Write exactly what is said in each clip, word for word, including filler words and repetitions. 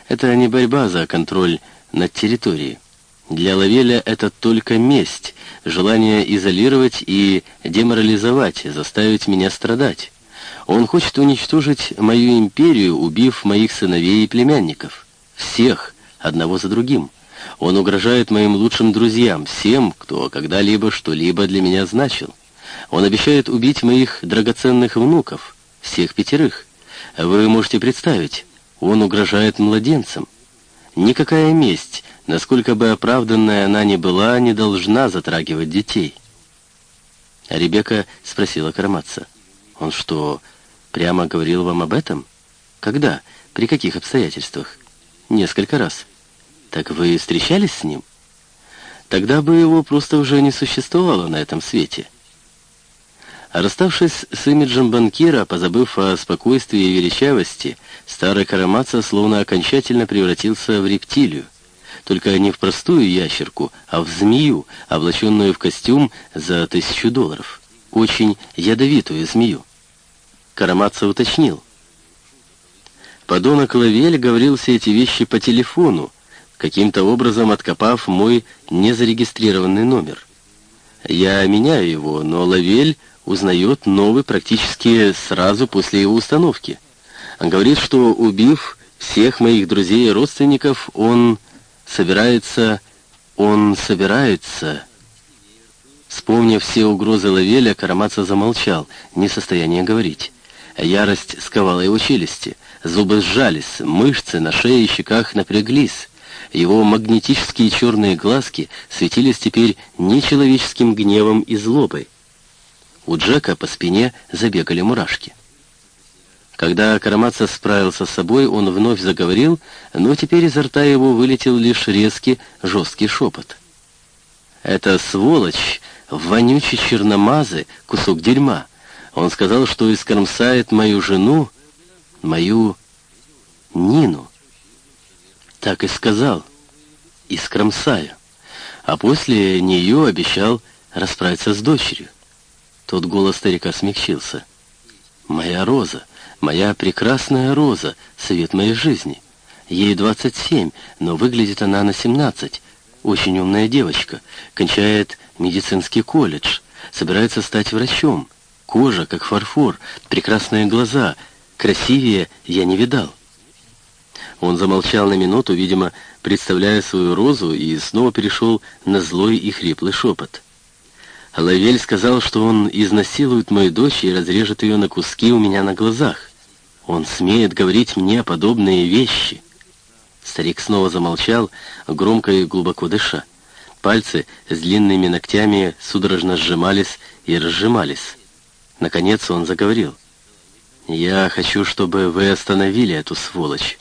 Это не борьба за контроль над территорией. Для Лавеля это только месть, желание изолировать и деморализовать, заставить меня страдать. Он хочет уничтожить мою империю, убив моих сыновей и племянников. Всех, одного за другим. Он угрожает моим лучшим друзьям, всем, кто когда-либо что-либо для меня значил. Он обещает убить моих драгоценных внуков, всех пятерых. Вы можете представить, он угрожает младенцам. Никакая месть, насколько бы оправданная она ни была, не должна затрагивать детей. А Ребекка спросила Карамазца: «Он что, прямо говорил вам об этом? Когда? При каких обстоятельствах?» «Несколько раз». «Так вы встречались с ним?» «Тогда бы его просто уже не существовало на этом свете». А расставшись с имиджем банкира, позабыв о спокойствии и величавости, старый Карамазца словно окончательно превратился в рептилию. Только не в простую ящерку, а в змею, облаченную в костюм за тысячу долларов. Очень ядовитую змею. Карамазца уточнил: «Подонок Лавель говорил все эти вещи по телефону, каким-то образом откопав мой незарегистрированный номер. Я меняю его, но Лавель узнает новый практически сразу после его установки. Он говорит, что, убив всех моих друзей и родственников, он собирается... он собирается...» Вспомнив все угрозы Лавеля, Карамазца замолчал, не в состоянии говорить. Ярость сковала его челюсти, зубы сжались, мышцы на шее и щеках напряглись. Его магнетические черные глазки светились теперь нечеловеческим гневом и злобой. У Джека по спине забегали мурашки. Когда Карамазца справился с собой, он вновь заговорил, но теперь изо рта его вылетел лишь резкий, жесткий шепот. «Это сволочь, вонючий черномазый, кусок дерьма. Он сказал, что искромсает мою жену, мою Нину. Так и сказал. Искромсаю. А после нее обещал расправиться с дочерью». Тот голос старика смягчился. «Моя Роза, моя прекрасная Роза, свет моей жизни. Ей двадцать семь, но выглядит она на семнадцать. Очень умная девочка, кончает медицинский колледж, собирается стать врачом. Кожа, как фарфор, прекрасные глаза, красивее я не видал». Он замолчал на минуту, видимо, представляя свою Розу, и снова перешел на злой и хриплый шепот. «Лавель сказал, что он изнасилует мою дочь и разрежет ее на куски у меня на глазах. Он смеет говорить мне подобные вещи». Старик снова замолчал, громко и глубоко дыша. Пальцы с длинными ногтями судорожно сжимались и разжимались. Наконец он заговорил: «Я хочу, чтобы вы остановили эту сволочь».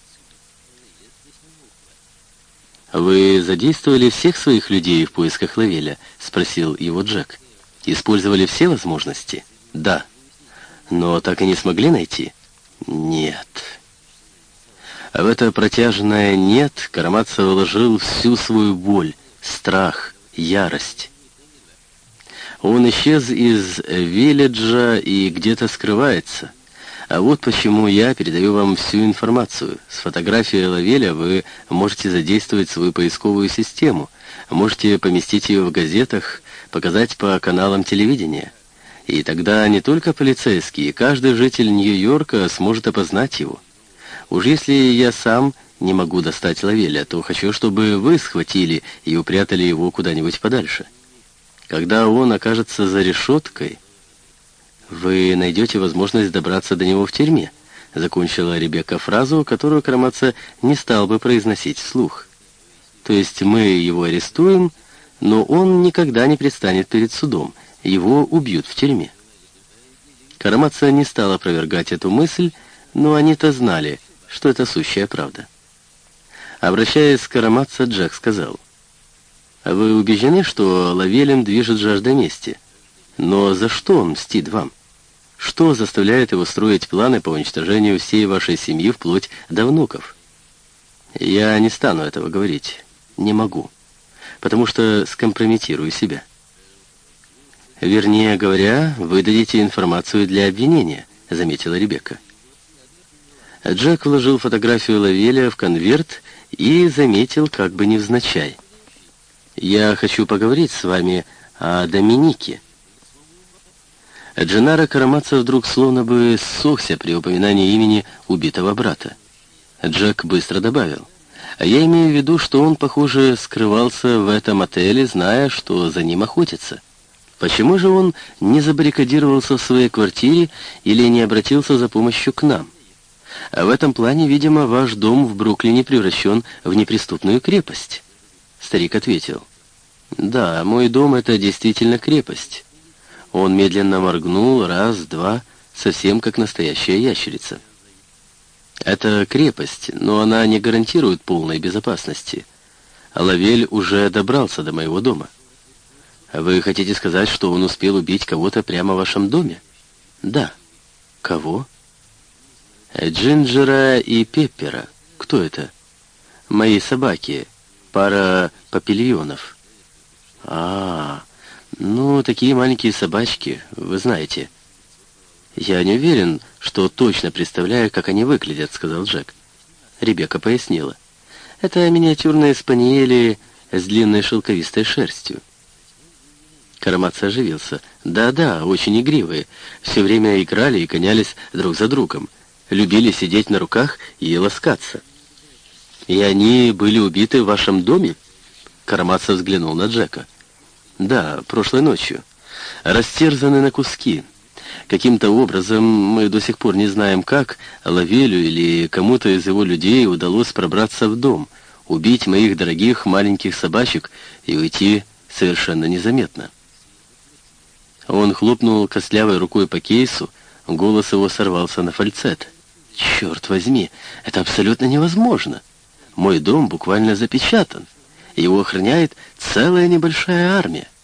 «Вы задействовали всех своих людей в поисках Лавеля?» — спросил его Джек. «Использовали все возможности?» «Да». «Но так и не смогли найти?» «Нет». А в это протяжное «нет» Карамазца вложил всю свою боль, страх, ярость. Он исчез из Вилледжа и где-то скрывается. А вот почему я передаю вам всю информацию. С фотографией Лавеля вы можете задействовать свою поисковую систему, можете поместить ее в газетах, показать по каналам телевидения. И тогда не только полицейские, каждый житель Нью-Йорка сможет опознать его. Уж если я сам не могу достать Лавеля, то хочу, чтобы вы схватили и упрятали его куда-нибудь подальше. Когда он окажется за решеткой, вы найдете возможность добраться до него в тюрьме», — закончила Ребекка фразу, которую Карамазца не стал бы произносить вслух. «То есть мы его арестуем, но он никогда не предстанет перед судом, его убьют в тюрьме». Карамазца не стал опровергать эту мысль, но они-то знали, что это сущая правда. Обращаясь к Карамазца, Джек сказал: «А вы убеждены, что Лавелем движет жажда мести? Но за что он мстит вам? Что заставляет его строить планы по уничтожению всей вашей семьи вплоть до внуков?» «Я не стану этого говорить. Не могу. Потому что скомпрометирую себя». «Вернее говоря, вы дадите информацию для обвинения», — заметила Ребекка. Джек вложил фотографию Лавеля в конверт и заметил, как бы невзначай: «Я хочу поговорить с вами о Доминике». Дженнаро Карамазо вдруг словно бы ссохся при упоминании имени убитого брата. Джек быстро добавил: «А я имею в виду, что он, похоже, скрывался в этом отеле, зная, что за ним охотятся. Почему же он не забаррикадировался в своей квартире или не обратился за помощью к нам? А в этом плане, видимо, ваш дом в Бруклине превращен в неприступную крепость». Старик ответил: «Да, мой дом — это действительно крепость». Он медленно моргнул раз, два, совсем как настоящая ящерица. «Это крепость, но она не гарантирует полной безопасности. А Лавель уже добрался до моего дома». «Вы хотите сказать, что он успел убить кого-то прямо в вашем доме?» «Да». «Кого?» «Джинджера и Пеппера». «Кто это?» «Мои собаки. Пара папильонов». «А, ну, такие маленькие собачки, вы знаете». «Я не уверен, что точно представляю, как они выглядят», — сказал Джек. Ребекка пояснила: «Это миниатюрные спаниели с длинной шелковистой шерстью». Карамазо оживился. «Да-да, очень игривые. Все время играли и гонялись друг за другом. Любили сидеть на руках и ласкаться». «И они были убиты в вашем доме?» Карамазо взглянул на Джека. «Да, прошлой ночью. Растерзаны на куски. Каким-то образом, мы до сих пор не знаем как, Лавелю или кому-то из его людей удалось пробраться в дом, убить моих дорогих маленьких собачек и уйти совершенно незаметно». Он хлопнул костлявой рукой по кейсу, голос его сорвался на фальцет. «Черт возьми, это абсолютно невозможно. Мой дом буквально запечатан. Его охраняет целая небольшая армия.